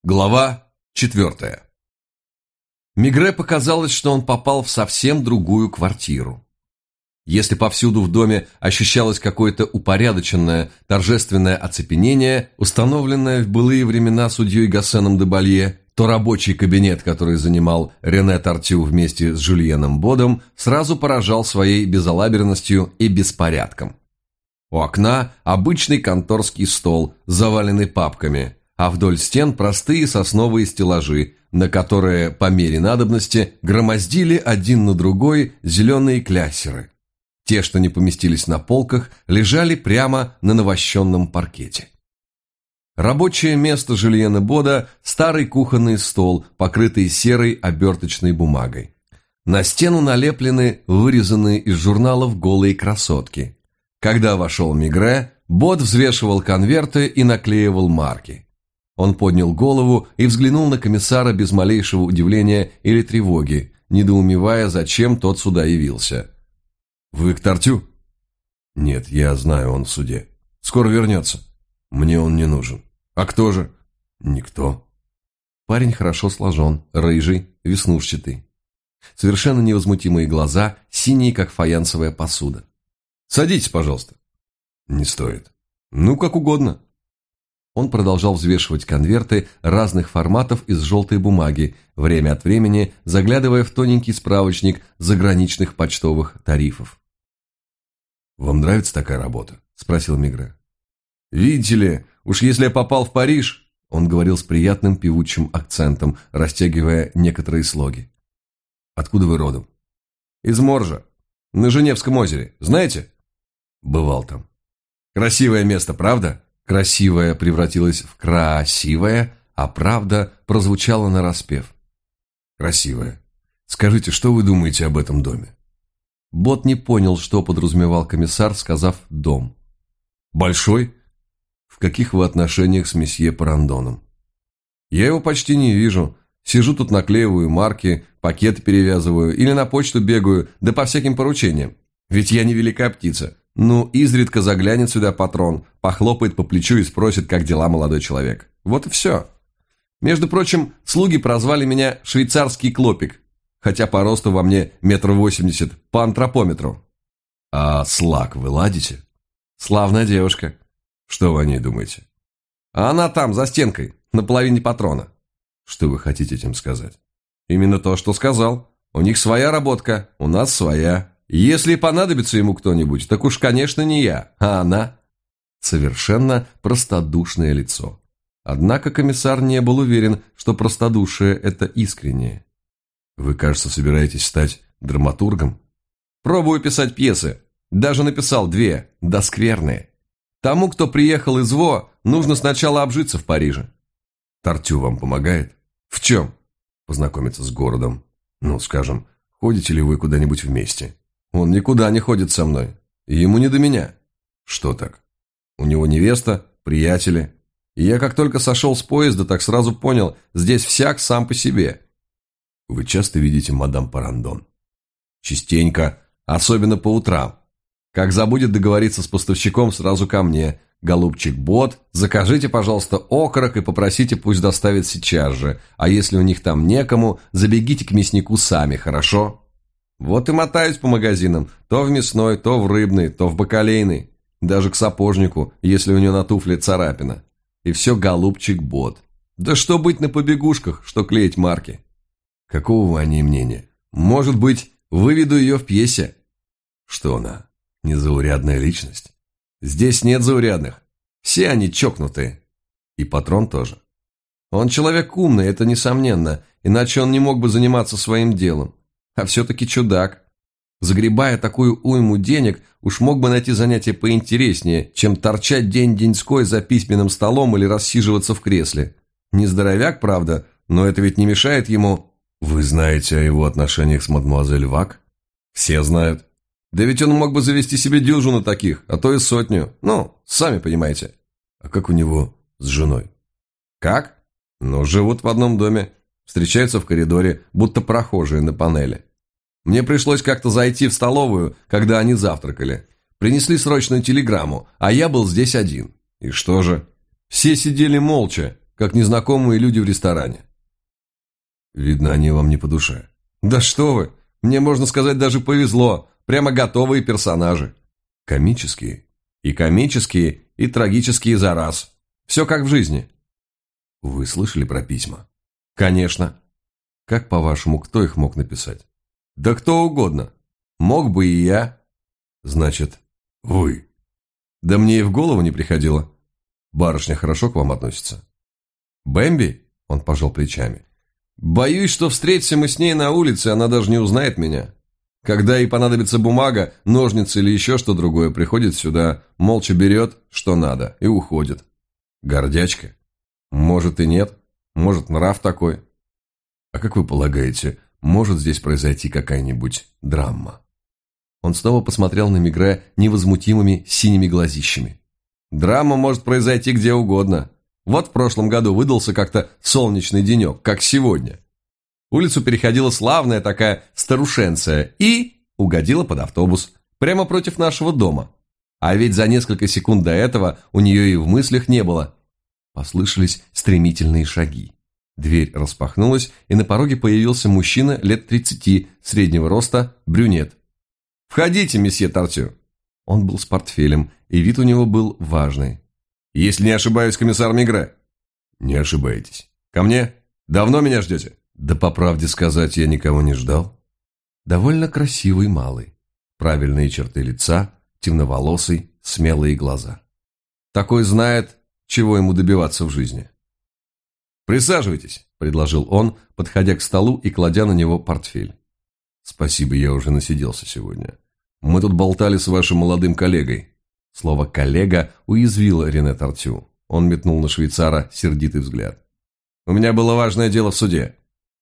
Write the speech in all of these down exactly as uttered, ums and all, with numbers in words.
Глава четвертая. Мегре показалось, что он попал в совсем другую квартиру. Если повсюду в доме ощущалось какое-то упорядоченное, торжественное оцепенение, установленное в былые времена судьей Гассеном де Балье, то рабочий кабинет, который занимал Рене Тартю вместе с Жюльеном Бодом, сразу поражал своей безалаберностью и беспорядком. У окна обычный конторский стол, заваленный папками, а вдоль стен простые сосновые стеллажи, на которые по мере надобности громоздили один на другой зеленые кляссеры. Те, что не поместились на полках, лежали прямо на навощенном паркете. Рабочее место Жюльена Бода – старый кухонный стол, покрытый серой оберточной бумагой. На стену налеплены вырезанные из журналов голые красотки. Когда вошел Мегре, Бод взвешивал конверты и наклеивал марки. Он поднял голову и взглянул на комиссара без малейшего удивления или тревоги, недоумевая, зачем тот сюда явился. «Вы к Тартю?» «Нет, я знаю, он в суде. Скоро вернется. Мне он не нужен. А кто же?» «Никто». Парень хорошо сложен, рыжий, веснушчатый. Совершенно невозмутимые глаза, синие, как фаянсовая посуда. «Садитесь, пожалуйста». «Не стоит». «Ну, как угодно». Он продолжал взвешивать конверты разных форматов из желтой бумаги, время от времени заглядывая в тоненький справочник заграничных почтовых тарифов. «Вам нравится такая работа?» – спросил Мегре. «Видите ли, уж если я попал в Париж», – он говорил с приятным певучим акцентом, растягивая некоторые слоги. «Откуда вы родом?» «Из Моржа, на Женевском озере. Знаете?» «Бывал там». «Красивое место, правда?» Красивое превратилось в красивое, а правда прозвучала нараспев. Красивое. Скажите, что вы думаете об этом доме? Бот не понял, что подразумевал комиссар, сказав «дом». Большой? В каких вы отношениях с месье Парандоном? Я его почти не вижу. Сижу тут, наклеиваю марки, пакеты перевязываю или на почту бегаю, да по всяким поручениям. Ведь я не великая птица. Ну, изредка заглянет сюда патрон, похлопает по плечу и спросит, как дела, молодой человек. Вот и все. Между прочим, слуги прозвали меня «швейцарский клопик», хотя по росту во мне метр восемьдесят по антропометру. А Слак вы ладите? Славная девушка. Что вы о ней думаете? А она там, за стенкой, на половине патрона. Что вы хотите этим сказать? Именно то, что сказал. У них своя работка, у нас своя. Если понадобится ему кто-нибудь, так уж, конечно, не я, а она. Совершенно простодушное лицо. Однако комиссар не был уверен, что простодушие – это искреннее. Вы, кажется, собираетесь стать драматургом? Пробую писать пьесы. Даже написал две, да скверные. Тому, кто приехал из Во, нужно сначала обжиться в Париже. Тартю вам помогает? В чем? Познакомиться с городом. Ну, скажем, ходите ли вы куда-нибудь вместе? Он никуда не ходит со мной. Ему не до меня. Что так? У него невеста, приятели. И я как только сошел с поезда, так сразу понял, здесь всяк сам по себе. Вы часто видите мадам Парандон? Частенько, особенно по утрам. Как забудет договориться с поставщиком, сразу ко мне. Голубчик Бот, закажите, пожалуйста, окорок и попросите, пусть доставит сейчас же. А если у них там некому, забегите к мяснику сами, хорошо? Вот и мотаюсь по магазинам, то в мясной, то в рыбный, то в бакалейный, даже к сапожнику, если у него на туфле царапина. И все голубчик Бот. Да что быть на побегушках, что клеить марки? Какого вы о ней мнения? Может быть, выведу ее в пьесе? Что она, незаурядная личность? Здесь нет заурядных, все они чокнутые. И патрон тоже. Он человек умный, это несомненно, иначе он не мог бы заниматься своим делом. А все-таки чудак. Загребая такую уйму денег, уж мог бы найти занятие поинтереснее, чем торчать день-деньской за письменным столом или рассиживаться в кресле. Не здоровяк, правда, но это ведь не мешает ему... Вы знаете о его отношениях с мадемуазель Вак? Все знают. Да ведь он мог бы завести себе дюжину таких, а то и сотню. Ну, сами понимаете. А как у него с женой? Как? Ну, живут в одном доме. Встречаются в коридоре, будто прохожие на панели. Мне пришлось как-то зайти в столовую, когда они завтракали. Принесли срочную телеграмму, а я был здесь один. И что же? Все сидели молча, как незнакомые люди в ресторане. Видно, они вам не по душе. Да что вы, мне, можно сказать, даже повезло, прямо готовые персонажи. Комические, и комические, и трагические за раз. Все как в жизни. Вы слышали про письма? Конечно. Как, по-вашему, кто их мог написать? Да кто угодно. Мог бы и я. Значит, вы. Да мне и в голову не приходило. Барышня хорошо к вам относится? Бэмби? Он пожал плечами. Боюсь, что встретимся мы с ней на улице, она даже не узнает меня. Когда ей понадобится бумага, ножницы или еще что другое, приходит сюда, молча берет, что надо, и уходит. Гордячка? Может и нет, может нрав такой. А как вы полагаете, может здесь произойти какая-нибудь драма? Он снова посмотрел на Мегре невозмутимыми синими глазищами. Драма может произойти где угодно. Вот в прошлом году выдался как-то солнечный денек, как сегодня. Улицу переходила славная такая старушенция и угодила под автобус, прямо против нашего дома. А ведь за несколько секунд до этого у нее и в мыслях не было. Послышались стремительные шаги. Дверь распахнулась, и на пороге появился мужчина лет тридцати, среднего роста, брюнет. «Входите, месье Тартю». Он был с портфелем, и вид у него был важный. «Если не ошибаюсь, комиссар Мегре?» «Не ошибаетесь. Ко мне? Давно меня ждете?» «Да по правде сказать, я никого не ждал». Довольно красивый малый. Правильные черты лица, темноволосый, смелые глаза. Такой знает, чего ему добиваться в жизни. «Присаживайтесь», – предложил он, подходя к столу и кладя на него портфель. «Спасибо, я уже насиделся сегодня. Мы тут болтали с вашим молодым коллегой». Слово «коллега» уязвило Рене Тартю. Он метнул на швейцара сердитый взгляд. «У меня было важное дело в суде».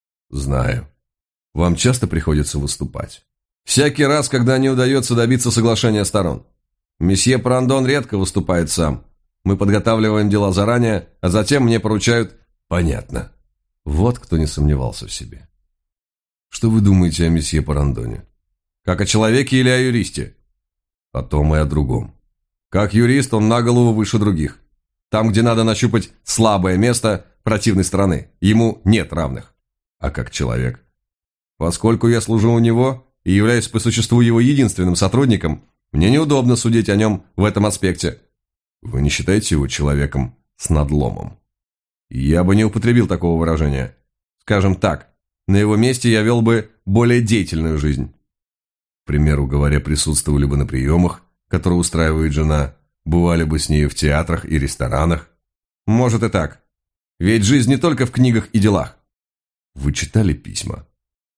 «Знаю. Вам часто приходится выступать?» «Всякий раз, когда не удается добиться соглашения сторон. Месье Парандон редко выступает сам. Мы подготавливаем дела заранее, а затем мне поручают...» «Понятно». Вот кто не сомневался в себе. «Что вы думаете о месье Парандоне?» «Как о человеке или о юристе?» «О том и о другом. Как юрист он на голову выше других. Там, где надо нащупать слабое место противной стороны, ему нет равных. А как человек? Поскольку я служу у него и являюсь по существу его единственным сотрудником, мне неудобно судить о нем в этом аспекте. Вы не считаете его человеком с надломом?» «Я бы не употребил такого выражения. Скажем так, на его месте я вел бы более деятельную жизнь. К примеру говоря, присутствовали бы на приемах, которые устраивает жена, бывали бы с ней в театрах и ресторанах. Может и так. Ведь жизнь не только в книгах и делах». «Вы читали письма?»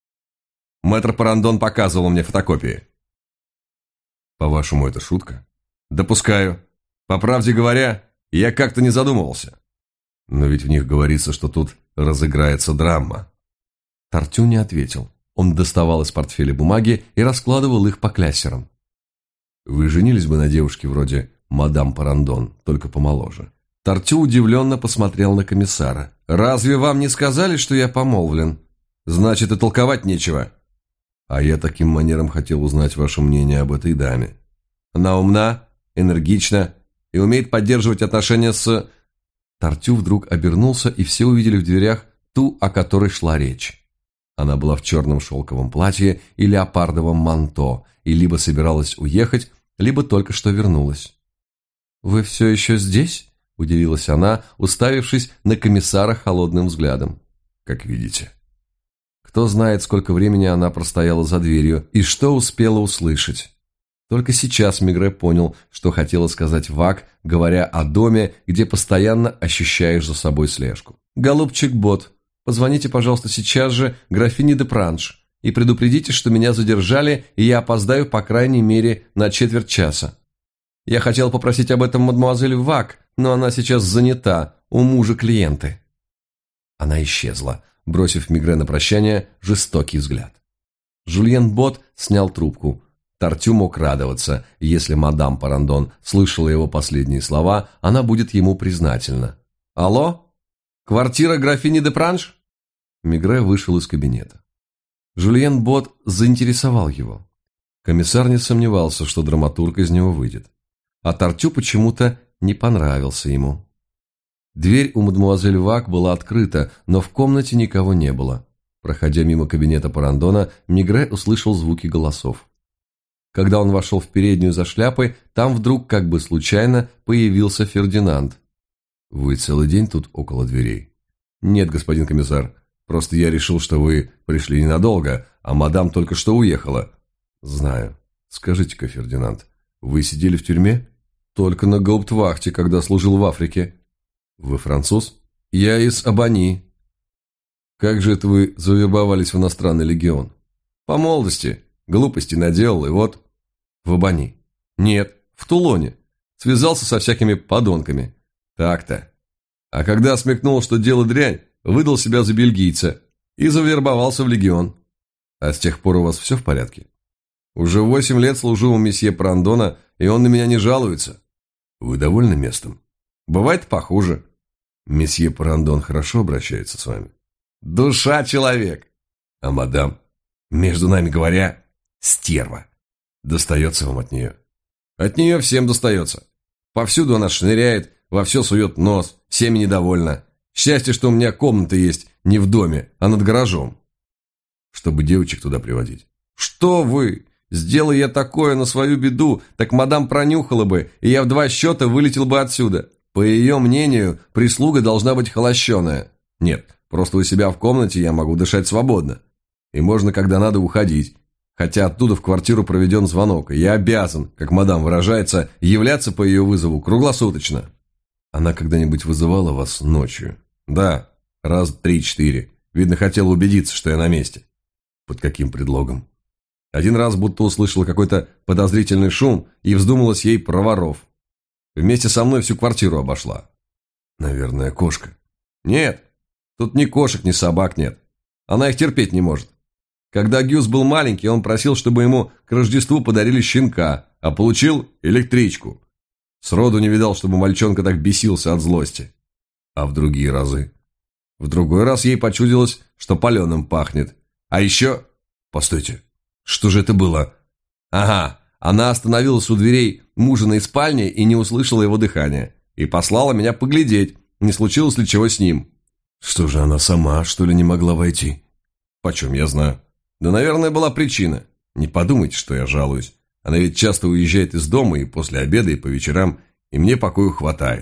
«Мэтр Парандон показывал мне фотокопии». «По-вашему, это шутка?» «Допускаю. По правде говоря, я как-то не задумывался». «Но ведь в них говорится, что тут разыграется драма». Тартю не ответил. Он доставал из портфеля бумаги и раскладывал их по кляссерам. «Вы женились бы на девушке вроде мадам Парандон, только помоложе?» Тартю удивленно посмотрел на комиссара. «Разве вам не сказали, что я помолвлен? Значит, и толковать нечего». «А я таким манером хотел узнать ваше мнение об этой даме. Она умна, энергична и умеет поддерживать отношения с...» Тартю вдруг обернулся, и все увидели в дверях ту, о которой шла речь. Она была в черном шелковом платье и леопардовом манто, и либо собиралась уехать, либо только что вернулась. «Вы все еще здесь?» – удивилась она, уставившись на комиссара холодным взглядом. «Как видите». Кто знает, сколько времени она простояла за дверью и что успела услышать. Только сейчас Мегре понял, что хотела сказать Вак, говоря о доме, где постоянно ощущаешь за собой слежку. «Голубчик Бот, позвоните, пожалуйста, сейчас же графине де Пранш и предупредите, что меня задержали, и я опоздаю по крайней мере на четверть часа. Я хотел попросить об этом мадемуазель Вак, но она сейчас занята, у мужа клиенты». Она исчезла, бросив Мегре на прощание жестокий взгляд. Жюльен Бот снял трубку. Тартю мог радоваться, если мадам Парандон слышала его последние слова, она будет ему признательна. «Алло? Квартира графини де Пранш?» Мегре вышел из кабинета. Жюльен Бот заинтересовал его. Комиссар не сомневался, что драматург из него выйдет. А Тартю почему-то не понравился ему. Дверь у мадемуазель Вак была открыта, но в комнате никого не было. Проходя мимо кабинета Парандона, Мегре услышал звуки голосов. Когда он вошел в переднюю за шляпой, там вдруг, как бы случайно, появился Фердинанд. «Вы целый день тут около дверей?» «Нет, господин комиссар, просто я решил, что вы пришли ненадолго, а мадам только что уехала». «Знаю. Скажите-ка, Фердинанд, вы сидели в тюрьме?» «Только на гауптвахте, когда служил в Африке». «Вы француз?» «Я из Абани». «Как же это вы завербовались в иностранный легион?» «По молодости. Глупости наделал, и вот...» «В Абани?» «Нет, в Тулоне. Связался со всякими подонками». «Так-то. А когда смекнул, что дело дрянь, выдал себя за бельгийца и завербовался в легион». «А с тех пор у вас все в порядке?» «Уже восемь лет служу у месье Парандона, и он на меня не жалуется». «Вы довольны местом?» «Бывает похуже». «Месье Парандон хорошо обращается с вами?» «Душа человек». «А мадам?» «Между нами говоря, стерва. Достается вам от нее?» «От нее всем достается. Повсюду она шныряет, во все сует нос, всеми недовольна. Счастье, что у меня комната есть не в доме, а над гаражом». «Чтобы девочек туда приводить?» «Что вы? Сделай я такое на свою беду, так мадам пронюхала бы, и я в два счета вылетел бы отсюда. По ее мнению, прислуга должна быть холощеная. Нет, просто у себя в комнате я могу дышать свободно. И можно, когда надо, уходить. Хотя оттуда в квартиру проведен звонок, и я обязан, как мадам выражается, являться по ее вызову круглосуточно». «Она когда-нибудь вызывала вас ночью?» «Да, раз три-четыре. Видно, хотела убедиться, что я на месте». «Под каким предлогом?» «Один раз будто услышала какой-то подозрительный шум и вздумалась ей про воров. Вместе со мной всю квартиру обошла». «Наверное, кошка». «Нет, тут ни кошек, ни собак нет. Она их терпеть не может. Когда Гюс был маленький, он просил, чтобы ему к Рождеству подарили щенка, а получил электричку. Сроду не видал, чтобы мальчонка так бесился от злости». «А в другие разы?» «В другой раз ей почудилось, что паленым пахнет. А еще...» «Постойте, что же это было?» «Ага, она остановилась у дверей мужиной спальни и не услышала его дыхания. И послала меня поглядеть, не случилось ли чего с ним». «Что же, она сама, что ли, не могла войти?» «Почем я знаю? Да, наверное, была причина. Не подумайте, что я жалуюсь. Она ведь часто уезжает из дома и после обеда, и по вечерам, и мне покою хватает».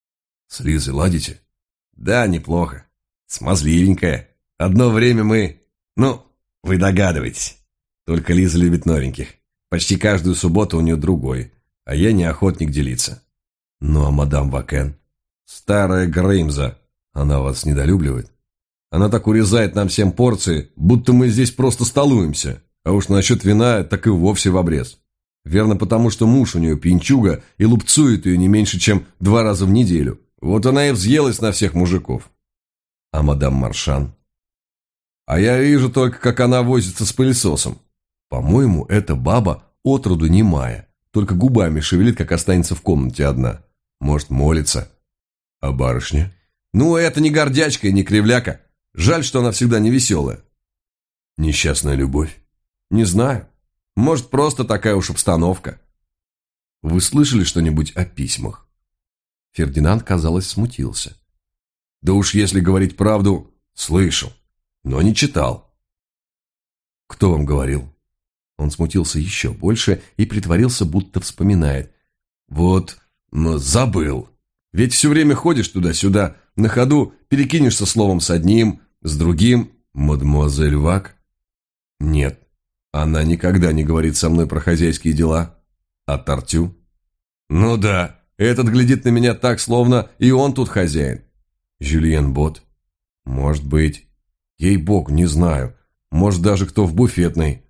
«С Лизой ладите?» «Да, неплохо. Смазливенькая. Одно время мы... Ну, вы догадываетесь. Только Лиза любит новеньких. Почти каждую субботу у нее другой, а я не охотник делиться». «Ну, а мадам Вакен?» «Старая Греймза. Она вас недолюбливает? Она так урезает нам всем порции, будто мы здесь просто столуемся. А уж насчет вина так и вовсе в обрез. Верно, потому что муж у нее пьянчуга и лупцует ее не меньше, чем два раза в неделю. Вот она и взъелась на всех мужиков». «А мадам Маршан?» «А я вижу только, как она возится с пылесосом. По-моему, эта баба отроду немая, только губами шевелит, как останется в комнате одна. Может, молится». «А барышня?» «Ну, это не гордячка и не кривляка. Жаль, что она всегда невеселая». «Несчастная любовь?» «Не знаю. Может, просто такая уж обстановка». «Вы слышали что-нибудь о письмах?» Фердинанд, казалось, смутился. «Да уж, если говорить правду, слышал, но не читал». «Кто вам говорил?» Он смутился еще больше и притворился, будто вспоминает. «Вот, ну, забыл. Ведь все время ходишь туда-сюда, на ходу перекинешься словом с одним, с другим». «Мадемуазель Вак?» «Нет, она никогда не говорит со мной про хозяйские дела». «А Тартю?» «Ну да, этот глядит на меня так, словно и он тут хозяин». «Жюльен Бот?» «Может быть. Ей-богу, не знаю. Может, даже кто в буфетной».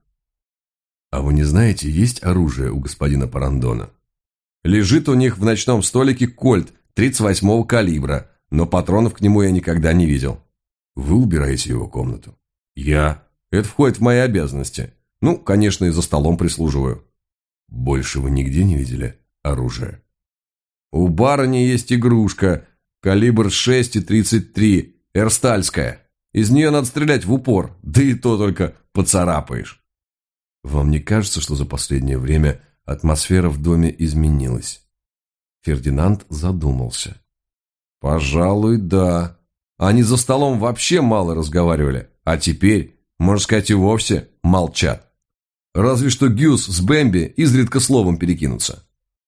«А вы не знаете, есть оружие у господина Парандона?» «Лежит у них в ночном столике кольт тридцать восьмого калибра, но патронов к нему я никогда не видел». «Вы убираете его комнату?» «Я. Это входит в мои обязанности. Ну, конечно, и за столом прислуживаю». «Больше вы нигде не видели оружия?» «У барыни есть игрушка, калибр шесть и тридцать три, эрстальская. Из нее надо стрелять в упор, да и то только поцарапаешь». «Вам не кажется, что за последнее время атмосфера в доме изменилась?» Фердинанд задумался. Пожалуй, да. Они за столом вообще мало разговаривали, а теперь, можно сказать, и вовсе молчат. Разве что Гюс с Бэмби изредка словом перекинутся.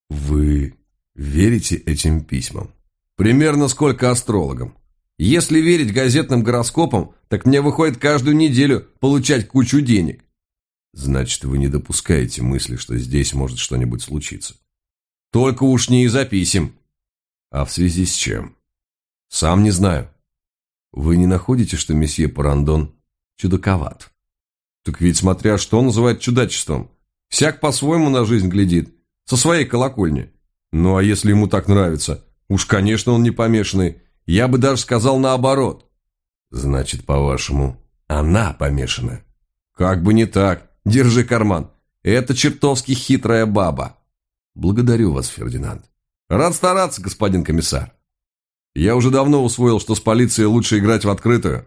Вы верите этим письмам? Примерно сколько астрологам. Если верить газетным гороскопам, так мне выходит каждую неделю получать кучу денег. Значит, вы не допускаете мысли, что здесь может что-нибудь случиться. Только уж не из-за писем. А в связи с чем? Сам не знаю. Вы не находите, что месье Парандон чудаковат? Так ведь смотря что называть чудачеством. Всяк по-своему на жизнь глядит, со своей колокольни. Ну а если ему так нравится, уж, конечно, он не помешанный. Я бы даже сказал наоборот. Значит, по-вашему, она помешана? Как бы не так. Держи карман. Это чертовски хитрая баба. Благодарю вас, Фердинанд. Рад стараться, господин комиссар. Я уже давно усвоил, что с полицией лучше играть в открытую.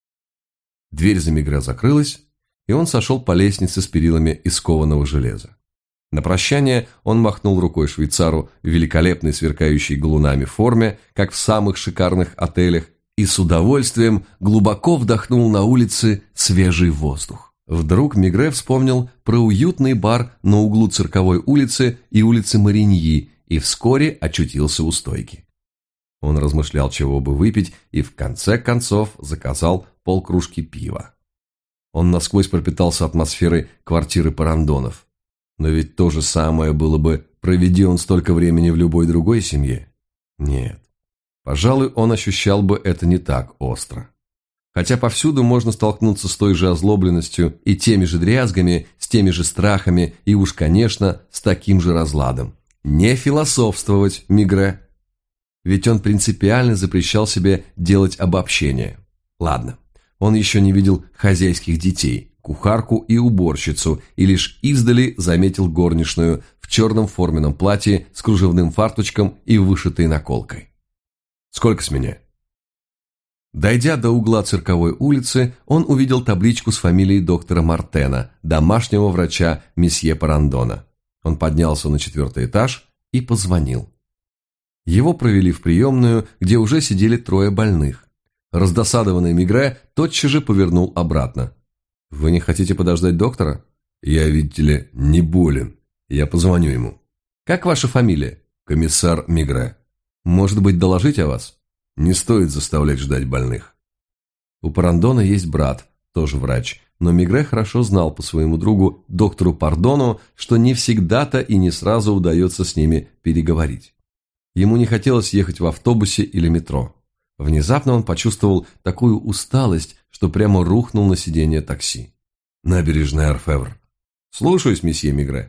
Дверь за Мегре закрылась, и он сошел по лестнице с перилами из кованого железа. На прощание он махнул рукой швейцару в великолепной сверкающей галунами форме, как в самых шикарных отелях, и с удовольствием глубоко вдохнул на улице свежий воздух. Вдруг Мегре вспомнил про уютный бар на углу Цирковой улицы и улицы Мариньи и вскоре очутился у стойки. Он размышлял, чего бы выпить, и в конце концов заказал полкружки пива. Он насквозь пропитался атмосферой квартиры Парандонов. Но ведь то же самое было бы, проведи он столько времени в любой другой семье. Нет, пожалуй, он ощущал бы это не так остро. Хотя повсюду можно столкнуться с той же озлобленностью и теми же дрязгами, с теми же страхами и уж, конечно, с таким же разладом. Не философствовать, Мегре. Ведь он принципиально запрещал себе делать обобщения. Ладно, он еще не видел хозяйских детей, кухарку и уборщицу, и лишь издали заметил горничную в черном форменном платье с кружевным фарточком и вышитой наколкой. «Сколько с меня?» Дойдя до угла Цирковой улицы, он увидел табличку с фамилией доктора Мартена, домашнего врача месье Парандона. Он поднялся на четвертый этаж и позвонил. Его провели в приемную, где уже сидели трое больных. Раздосадованный Мегре тотчас же повернул обратно. «Вы не хотите подождать доктора?» «Я, видите ли, не болен. Я позвоню ему». «Как ваша фамилия?» «Комиссар Мегре». «Может быть, доложить о вас?» «Не стоит заставлять ждать больных». У Парандона есть брат, тоже врач, но Мегре хорошо знал по своему другу, доктору Пардону, что не всегда-то и не сразу удается с ними переговорить. Ему не хотелось ехать в автобусе или метро. Внезапно он почувствовал такую усталость, что прямо рухнул на сиденье такси. «Набережная Орфевр». «Слушаюсь, месье Мегре».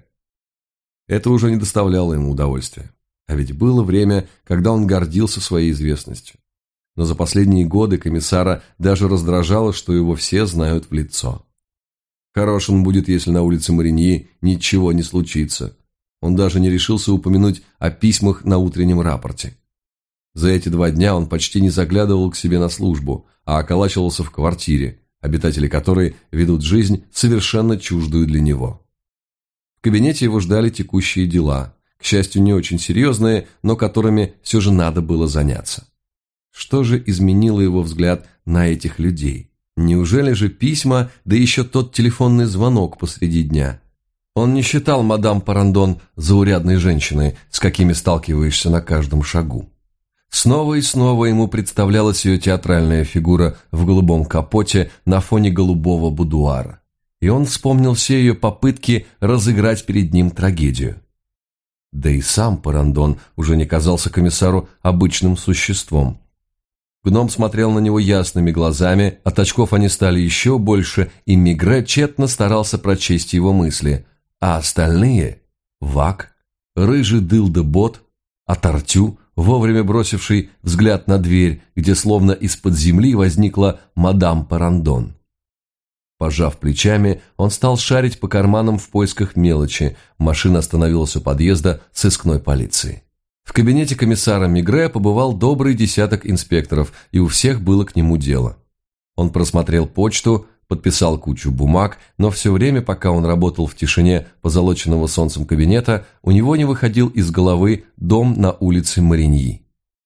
Это уже не доставляло ему удовольствия. А ведь было время, когда он гордился своей известностью. Но за последние годы комиссара даже раздражало, что его все знают в лицо. Хорош он будет, если на улице Мариньи ничего не случится. Он даже не решился упомянуть о письмах на утреннем рапорте. За эти два дня он почти не заглядывал к себе на службу, а околачивался в квартире, обитатели которой ведут жизнь совершенно чуждую для него. В кабинете его ждали текущие дела, к счастью, не очень серьезные, но которыми все же надо было заняться. Что же изменило его взгляд на этих людей? Неужели же письма, да еще тот телефонный звонок посреди дня? Он не считал мадам Парандон заурядной женщиной, с какими сталкиваешься на каждом шагу. Снова и снова ему представлялась ее театральная фигура в голубом капоте на фоне голубого будуара. И он вспомнил все ее попытки разыграть перед ним трагедию. Да и сам Парандон уже не казался комиссару обычным существом. Гном смотрел на него ясными глазами, от очков они стали еще больше, и Мегре тщетно старался прочесть его мысли. А остальные – Вак, рыжий дылда-бот, Атартю, вовремя бросивший взгляд на дверь, где словно из-под земли возникла мадам Парандон. Пожав плечами, он стал шарить по карманам в поисках мелочи. Машина остановилась у подъезда сыскной полиции. В кабинете комиссара Мегре побывал добрый десяток инспекторов, и у всех было к нему дело. Он просмотрел почту, подписал кучу бумаг, но все время, пока он работал в тишине позолоченного солнцем кабинета, у него не выходил из головы дом на улице Мариньи.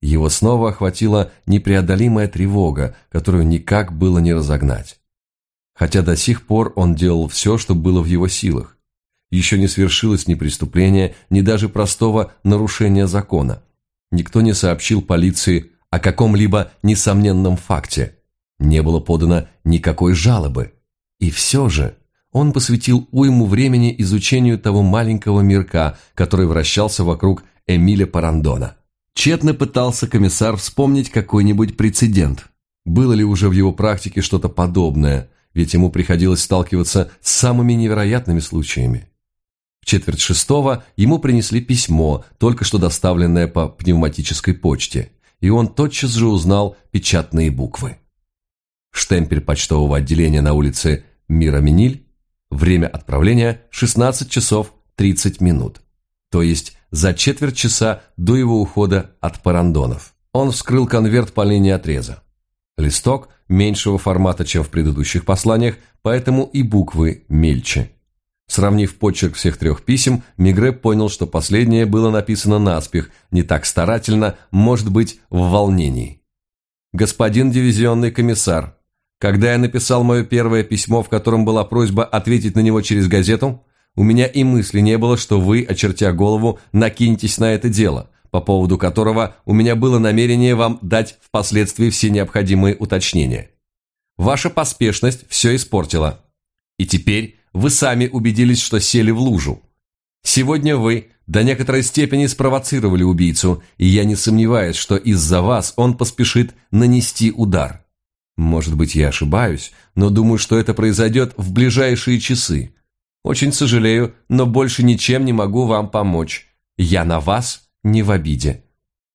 Его снова охватила непреодолимая тревога, которую никак было не разогнать. Хотя до сих пор он делал все, что было в его силах. Еще не свершилось ни преступления, ни даже простого нарушения закона. Никто не сообщил полиции о каком-либо несомненном факте. Не было подано никакой жалобы. И все же он посвятил уйму времени изучению того маленького мирка, который вращался вокруг Эмиля Парандона. Тщетно пытался комиссар вспомнить какой-нибудь прецедент. Было ли уже в его практике что-то подобное, ведь ему приходилось сталкиваться с самыми невероятными случаями. В четверть шестого ему принесли письмо, только что доставленное по пневматической почте, и он тотчас же узнал печатные буквы. Штемпель почтового отделения на улице Мираминиль, время отправления шестнадцать часов тридцать минут, то есть за четверть часа до его ухода от Парандонов. Он вскрыл конверт по линии отреза. Листок меньшего формата, чем в предыдущих посланиях, поэтому и буквы мельче. Сравнив почерк всех трех писем, Мегре понял, что последнее было написано наспех, не так старательно, может быть, в волнении. «Господин дивизионный комиссар, когда я написал мое первое письмо, в котором была просьба ответить на него через газету, у меня и мысли не было, что вы, очертя голову, накинетесь на это дело, по поводу которого у меня было намерение вам дать впоследствии все необходимые уточнения. Ваша поспешность все испортила. И теперь вы сами убедились, что сели в лужу. Сегодня вы до некоторой степени спровоцировали убийцу, и я не сомневаюсь, что из-за вас он поспешит нанести удар. Может быть, я ошибаюсь, но думаю, что это произойдет в ближайшие часы. Очень сожалею, но больше ничем не могу вам помочь. Я на вас не в обиде».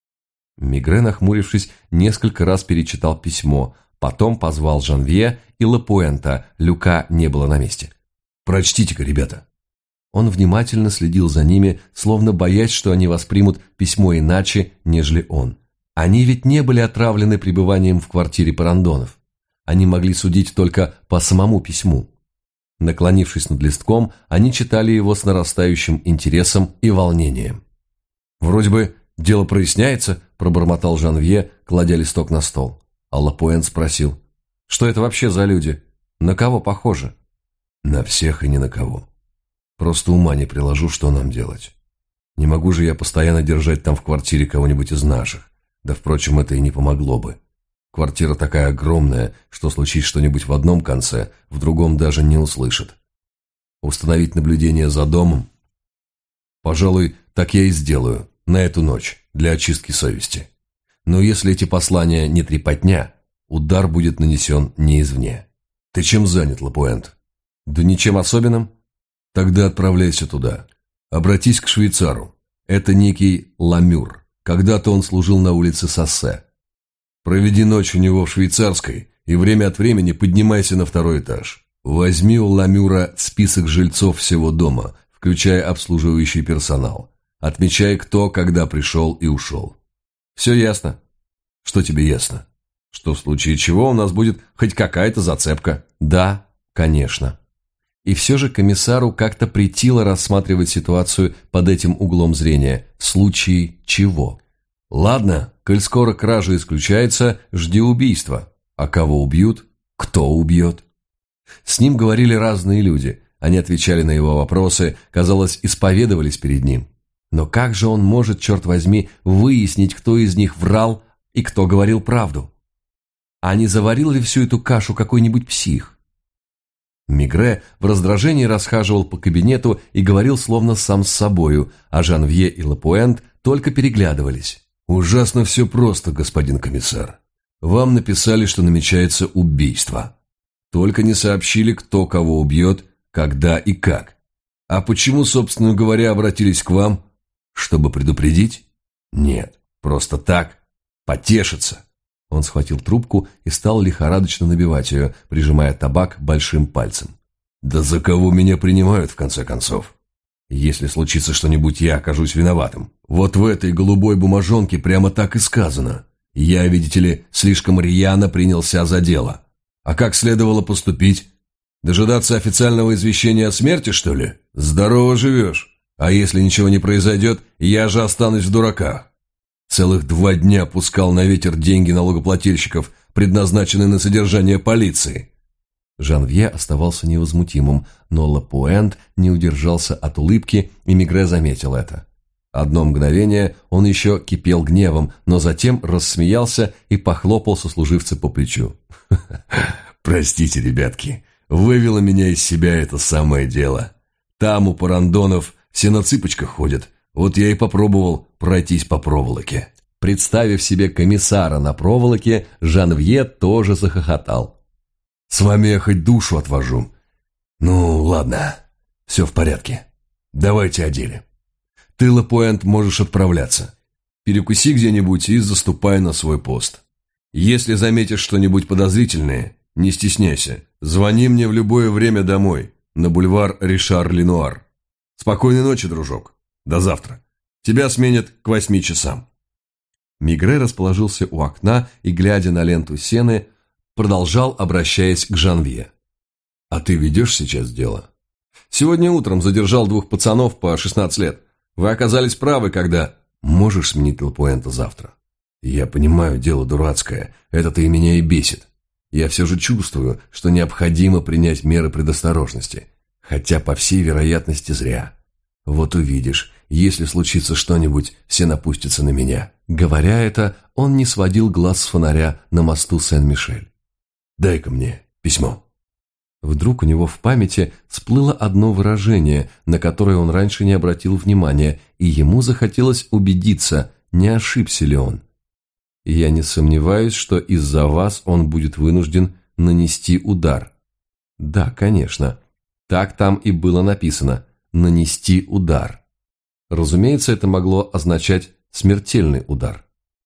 Мегре, нахмурившись, несколько раз перечитал письмо, потом позвал Жанвье и Лапуэнта, Люка не было на месте. «Прочтите-ка, ребята». Он внимательно следил за ними, словно боясь, что они воспримут письмо иначе, нежели он. Они ведь не были отравлены пребыванием в квартире Парандонов. Они могли судить только по самому письму. Наклонившись над листком, они читали его с нарастающим интересом и волнением. «Вроде бы дело проясняется», – пробормотал Жанвье, кладя листок на стол. А Лапуэн спросил: «Что это вообще за люди? На кого похожи?» «На всех и ни на кого. Просто ума не приложу, что нам делать. Не могу же я постоянно держать там в квартире кого-нибудь из наших. Да, впрочем, это и не помогло бы. Квартира такая огромная, что случись что-нибудь в одном конце, в другом даже не услышат. Установить наблюдение за домом? Пожалуй, так я и сделаю, на эту ночь, для очистки совести. Но если эти послания не трепотня, удар будет нанесен не извне. Ты чем занят, Лапуэнт?» «Да ничем особенным». «Тогда отправляйся туда. Обратись к швейцару. Это некий Ламюр. Когда-то он служил на улице Соссе. Проведи ночь у него в швейцарской и время от времени поднимайся на второй этаж. Возьми у Ламюра список жильцов всего дома, включая обслуживающий персонал. Отмечай, кто когда пришел и ушел. Все ясно?» «Что тебе ясно?» «Что в случае чего у нас будет хоть какая-то зацепка». «Да, конечно». И все же комиссару как-то претило рассматривать ситуацию под этим углом зрения, в случае чего. «Ладно, коль скоро кража исключается, жди убийства. А кого убьют? Кто убьет?» С ним говорили разные люди, они отвечали на его вопросы, казалось, исповедовались перед ним. Но как же он может, черт возьми, выяснить, кто из них врал и кто говорил правду? А не заварил ли всю эту кашу какой-нибудь псих? Мегре в раздражении расхаживал по кабинету и говорил словно сам с собою, а Жанвье и Лапуэнт только переглядывались. «Ужасно все просто, господин комиссар. Вам написали, что намечается убийство. Только не сообщили, кто кого убьет, когда и как. А почему, собственно говоря, обратились к вам? Чтобы предупредить? Нет, просто так, потешиться». Он схватил трубку и стал лихорадочно набивать ее, прижимая табак большим пальцем. «Да за кого меня принимают, в конце концов? Если случится что-нибудь, я окажусь виноватым. Вот в этой голубой бумажонке прямо так и сказано. Я, видите ли, слишком рьяно принялся за дело. А как следовало поступить? Дожидаться официального извещения о смерти, что ли? Здорово живешь. А если ничего не произойдет, я же останусь в дураках. С Целых два дня пускал на ветер деньги налогоплательщиков, предназначенные на содержание полиции». Жанвье оставался невозмутимым, но Лапуэнт не удержался от улыбки, и Мигре заметил это. Одно мгновение он еще кипел гневом, но затем рассмеялся и похлопал сослуживца по плечу. «Простите, ребятки, вывело меня из себя это самое дело. Там у Парандонов все на цыпочках ходят, вот я и попробовал пройтись по проволоке». Представив себе комиссара на проволоке, Жанвье тоже захохотал. «С вами я хоть душу отвожу. Ну, ладно, все в порядке. Давайте о деле. Ты, Лапуэнт, можешь отправляться. Перекуси где-нибудь и заступай на свой пост. Если заметишь что-нибудь подозрительное, не стесняйся. Звони мне в любое время домой, на бульвар Ришар-Ленуар. Спокойной ночи, дружок. До завтра. Тебя сменят к восьми часам». Мигре расположился у окна и, глядя на ленту сены, продолжал, обращаясь к Жанвье. «А ты ведешь сейчас дело? Сегодня утром задержал двух пацанов по шестнадцать лет. Вы оказались правы, когда...» «Можешь сменить Лапуэнта завтра? Я понимаю, дело дурацкое, это-то и меня и бесит. Я все же чувствую, что необходимо принять меры предосторожности, хотя, по всей вероятности, зря. Вот увидишь, если случится что-нибудь, все напустятся на меня». Говоря это, он не сводил глаз с фонаря на мосту Сен-Мишель. «Дай-ка мне письмо». Вдруг у него в памяти всплыло одно выражение, на которое он раньше не обратил внимания, и ему захотелось убедиться, не ошибся ли он. «Я не сомневаюсь, что из-за вас он будет вынужден нанести удар». Да, конечно, так там и было написано «нанести удар». Разумеется, это могло означать смертельный удар.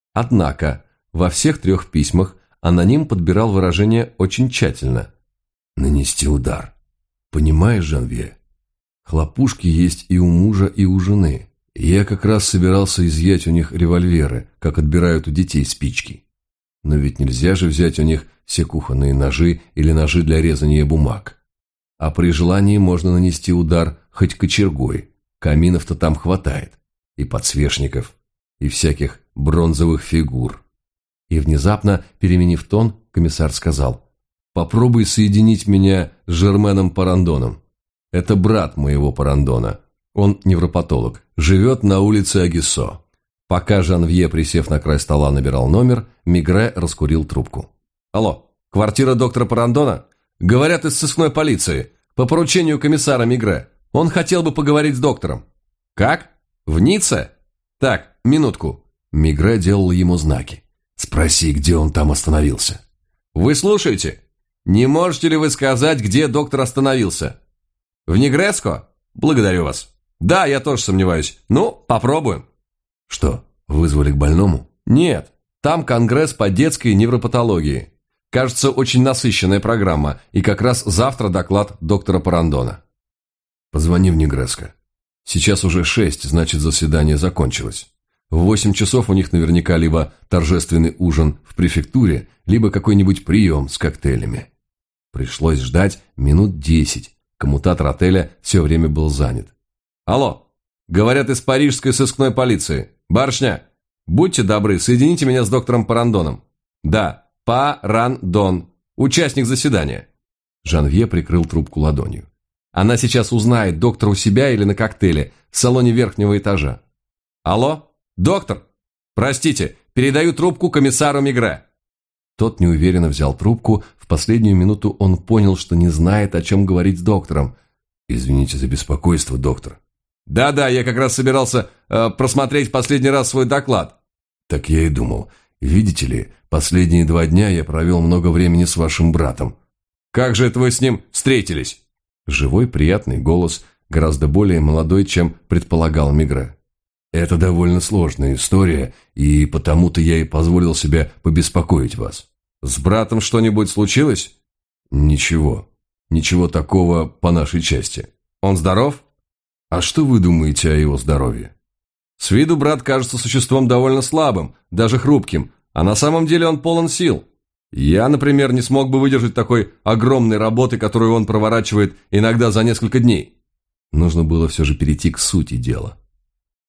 Однако во всех трех письмах аноним подбирал выражение очень тщательно. «Нанести удар. Понимаешь, Жанвье, хлопушки есть и у мужа, и у жены. Я как раз собирался изъять у них револьверы, как отбирают у детей спички. Но ведь нельзя же взять у них все кухонные ножи или ножи для резания бумаг. А при желании можно нанести удар хоть кочергой, каминов-то там хватает, и подсвечников, и всяких бронзовых фигур». И внезапно, переменив тон, комиссар сказал: «Попробуй соединить меня с Жерменом Парандоном. Это брат моего Парандона. Он невропатолог, живет на улице Агиссо». Пока Жанвье, присев на край стола, набирал номер, Мигре раскурил трубку. «Алло, квартира доктора Парандона? Говорят, из сыскной полиции. По поручению комиссара Мигре. Он хотел бы поговорить с доктором». «Как? В Ницце? Так, минутку». Мигре делал ему знаки. «Спроси, где он там остановился». «Вы слушаете? Не можете ли вы сказать, где доктор остановился?» «В Негреско? Благодарю вас. Да, я тоже сомневаюсь. Ну, попробуем». «Что, вызвали к больному?» «Нет, там конгресс по детской невропатологии. Кажется, очень насыщенная программа, и как раз завтра доклад доктора Парандона». «Позвони в Негреско. Сейчас уже шесть, значит, заседание закончилось. В восемь часов у них наверняка либо торжественный ужин в префектуре, либо какой-нибудь прием с коктейлями». Пришлось ждать минут десять. Коммутатор отеля все время был занят. «Алло, говорят из парижской сыскной полиции. Барышня, будьте добры, соедините меня с доктором Парандоном». «Да, Парандон, участник заседания». Жанвье прикрыл трубку ладонью. «Она сейчас узнает, доктор у себя или на коктейле, в салоне верхнего этажа». «Алло, доктор? Простите, передаю трубку комиссару Мигре». Тот неуверенно взял трубку. В последнюю минуту он понял, что не знает, о чем говорить с доктором. «Извините за беспокойство, доктор». «Да-да, я как раз собирался э, просмотреть последний раз свой доклад». «Так я и думал. Видите ли, последние два дня я провел много времени с вашим братом». «Как же это вы с ним встретились?» Живой, приятный голос, гораздо более молодой, чем предполагал Мигре. «Это довольно сложная история, и потому-то я и позволил себе побеспокоить вас». «С братом что-нибудь случилось?» «Ничего. Ничего такого по нашей части». «Он здоров?» «А что вы думаете о его здоровье?» «С виду брат кажется существом довольно слабым, даже хрупким, а на самом деле он полон сил. Я, например, не смог бы выдержать такой огромной работы, которую он проворачивает иногда за несколько дней». Нужно было все же перейти к сути дела.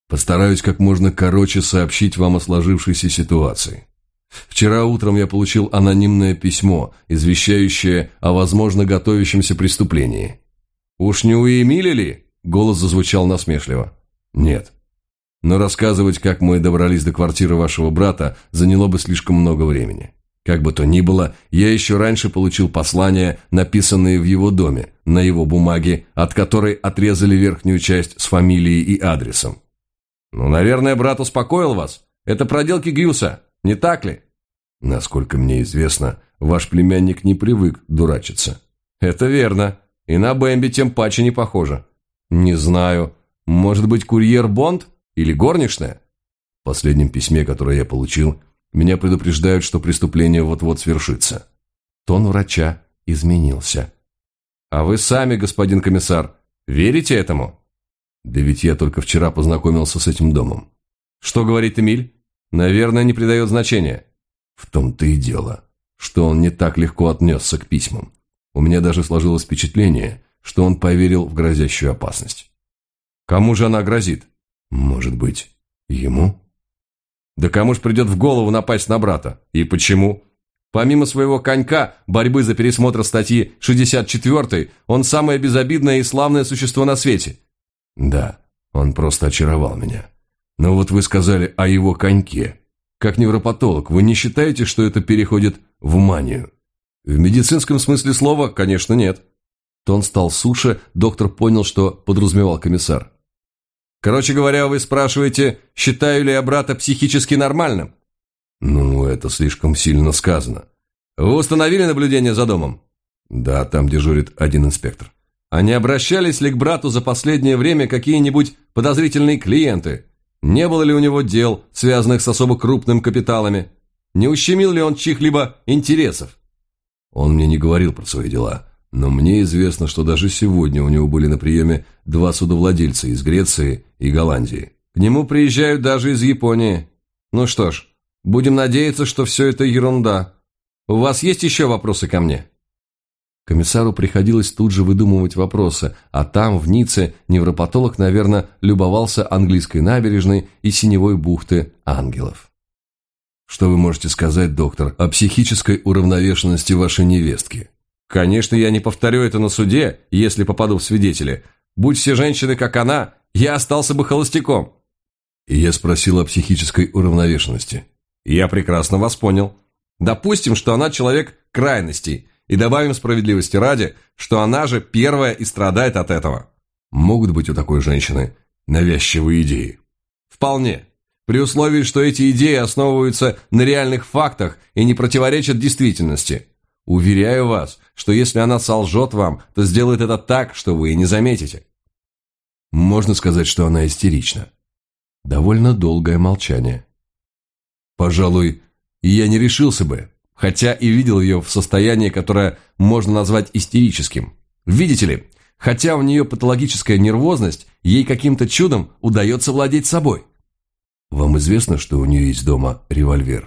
Постараюсь как можно короче сообщить вам о сложившейся ситуации. Вчера утром я получил анонимное письмо, извещающее о возможно готовящемся преступлении. «Уж не у Эмили ли?» – голос зазвучал насмешливо. «Нет. Но рассказывать, как мы добрались до квартиры вашего брата, заняло бы слишком много времени. Как бы то ни было, я еще раньше получил послания, написанные в его доме, на его бумаге, от которой отрезали верхнюю часть с фамилией и адресом. Ну, наверное, брат успокоил вас. Это проделки Гюса, не так ли? Насколько мне известно, ваш племянник не привык дурачиться. Это верно. И на Бэмби тем паче не похоже. Не знаю. Может быть, курьер Бонд? Или горничная? В последнем письме, которое я получил, меня предупреждают, что преступление вот-вот свершится. Тон врача изменился. А вы сами, господин комиссар, верите этому? Да ведь я только вчера познакомился с этим домом. Что говорит Эмиль? Наверное, не придает значения. В том-то и дело, что он не так легко отнесся к письмам. У меня даже сложилось впечатление, что он поверил в грозящую опасность. Кому же она грозит? Может быть, ему? Да кому ж придет в голову напасть на брата? И почему? Помимо своего конька, борьбы за пересмотр статьи шестьдесят четыре, он самое безобидное и славное существо на свете. Да, он просто очаровал меня. Но вот вы сказали о его коньке. Как невропатолог, вы не считаете, что это переходит в манию? В медицинском смысле слова, конечно, нет. Тон стал суше, доктор понял, что подразумевал комиссар. Короче говоря, вы спрашиваете, считаю ли я брата психически нормальным? Ну, это слишком сильно сказано. Вы установили наблюдение за домом? Да, там дежурит один инспектор. А не обращались ли к брату за последнее время какие-нибудь подозрительные клиенты? Не было ли у него дел, связанных с особо крупными капиталами? Не ущемил ли он чьих-либо интересов? Он мне не говорил про свои дела. Но мне известно, что даже сегодня у него были на приеме два судовладельца из Греции и Голландии. К нему приезжают даже из Японии. Ну что ж, будем надеяться, что все это ерунда. У вас есть еще вопросы ко мне? Комиссару приходилось тут же выдумывать вопросы, а там, в Ницце, невропатолог, наверное, любовался английской набережной и синевой бухты ангелов. Что вы можете сказать, доктор, о психической уравновешенности вашей невестки? Конечно, я не повторю это на суде, если попаду в свидетели. Будь все женщины, как она, я остался бы холостяком. И я спросил о психической уравновешенности. Я прекрасно вас понял. Допустим, что она человек крайностей, и добавим справедливости ради, что она же первая и страдает от этого. Могут быть у такой женщины навязчивые идеи? Вполне. При условии, что эти идеи основываются на реальных фактах и не противоречат действительности. Уверяю вас, что если она солжет вам, то сделает это так, что вы и не заметите. Можно сказать, что она истерична. Довольно долгое молчание. Пожалуй, я не решился бы, хотя и видел ее в состоянии, которое можно назвать истерическим. Видите ли, хотя у нее патологическая нервозность, ей каким-то чудом удается владеть собой. Вам известно, что у нее есть дома револьвер?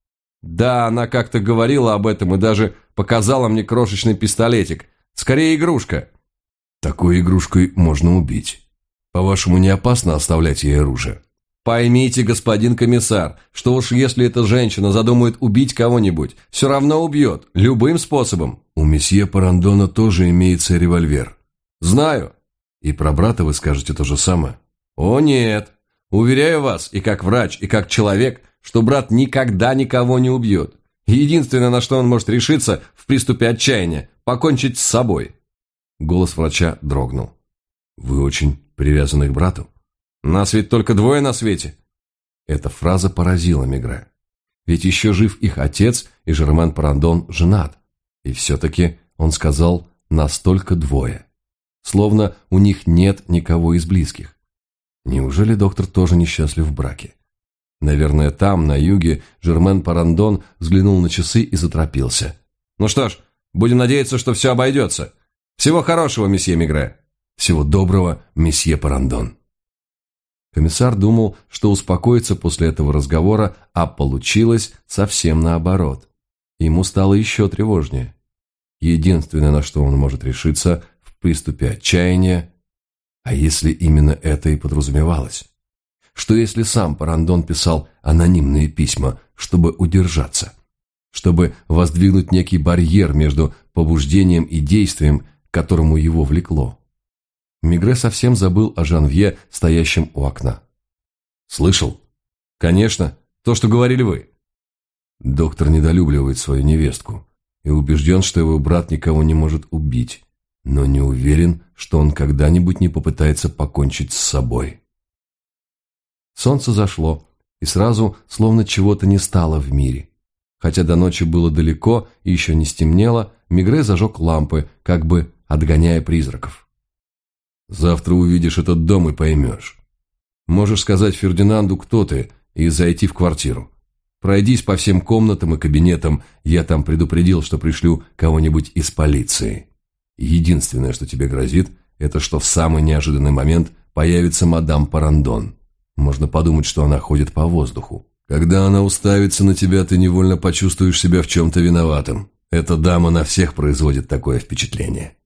Да, она как-то говорила об этом и даже показала мне крошечный пистолетик. Скорее, игрушка. Такой игрушкой можно убить. По-вашему, не опасно оставлять ей оружие? Поймите, господин комиссар, что уж если эта женщина задумает убить кого-нибудь, все равно убьет, любым способом. У месье Парандона тоже имеется револьвер. Знаю. И про брата вы скажете то же самое? О, нет. Уверяю вас, и как врач, и как человек, что брат никогда никого не убьет. Единственное, на что он может решиться в приступе отчаяния – покончить с собой. Голос врача дрогнул. Вы очень привязаны к брату? Нас ведь только двое на свете. Эта фраза поразила Мегре. Ведь еще жив их отец, и Жермен Парандон женат. И все-таки он сказал «настолько двое». Словно у них нет никого из близких. Неужели доктор тоже несчастлив в браке? Наверное, там, на юге, Жермен Парандон взглянул на часы и заторопился. Ну что ж, будем надеяться, что все обойдется. Всего хорошего, месье Мегре. Всего доброго, месье Парандон. Комиссар думал, что успокоится после этого разговора, а получилось совсем наоборот. Ему стало еще тревожнее. Единственное, на что он может решиться в приступе отчаяния, а если именно это и подразумевалось? Что если сам Парандон писал анонимные письма, чтобы удержаться? Чтобы воздвигнуть некий барьер между побуждением и действием, к которому его влекло? Мигре совсем забыл о Жанвье, стоящем у окна. «Слышал? Конечно, то, что говорили вы». Доктор недолюбливает свою невестку и убежден, что его брат никого не может убить, но не уверен, что он когда-нибудь не попытается покончить с собой. Солнце зашло, и сразу словно чего-то не стало в мире. Хотя до ночи было далеко и еще не стемнело, Мигре зажег лампы, как бы отгоняя призраков. «Завтра увидишь этот дом и поймешь. Можешь сказать Фердинанду, кто ты, и зайти в квартиру. Пройдись по всем комнатам и кабинетам, я там предупредил, что пришлю кого-нибудь из полиции. Единственное, что тебе грозит, это что в самый неожиданный момент появится мадам Парандон. Можно подумать, что она ходит по воздуху. Когда она уставится на тебя, ты невольно почувствуешь себя в чем-то виноватым. Эта дама на всех производит такое впечатление».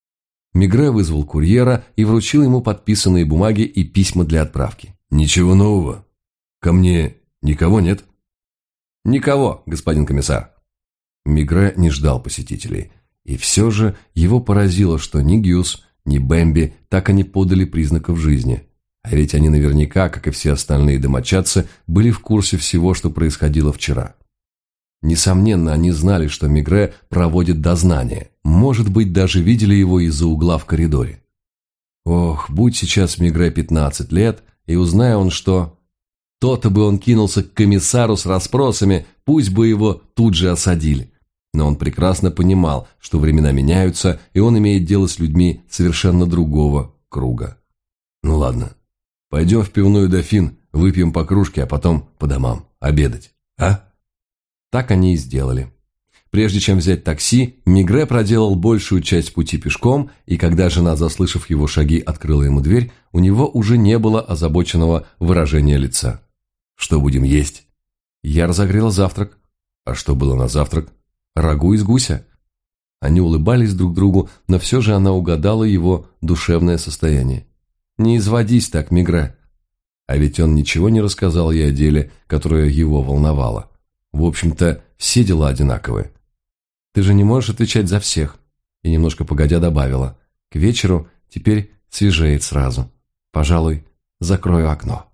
Мигре вызвал курьера и вручил ему подписанные бумаги и письма для отправки. «Ничего нового? Ко мне никого нет?» «Никого, господин комиссар». Мигре не ждал посетителей. И все же его поразило, что ни Гюс, ни Бэмби так и не подали признаков жизни. А ведь они наверняка, как и все остальные домочадцы, были в курсе всего, что происходило вчера. Несомненно, они знали, что Мигре проводит дознание. Может быть, даже видели его из-за угла в коридоре. Ох, будь сейчас Мигре пятнадцать лет, и узнай он, что... То-то бы он кинулся к комиссару с расспросами, пусть бы его тут же осадили. Но он прекрасно понимал, что времена меняются, и он имеет дело с людьми совершенно другого круга. Ну ладно, пойдем в пивную «Дофин», выпьем по кружке, а потом по домам обедать, а? Так они и сделали. Прежде чем взять такси, Мигре проделал большую часть пути пешком, и когда жена, заслышав его шаги, открыла ему дверь, у него уже не было озабоченного выражения лица. «Что будем есть?» «Я разогрела завтрак». «А что было на завтрак?» «Рагу из гуся». Они улыбались друг другу, но все же она угадала его душевное состояние. «Не изводись так, Мигре». А ведь он ничего не рассказал ей о деле, которое его волновало. В общем-то, все дела одинаковые. «Ты же не можешь отвечать за всех». И немножко погодя добавила. «К вечеру теперь свежеет сразу. Пожалуй, закрою окно».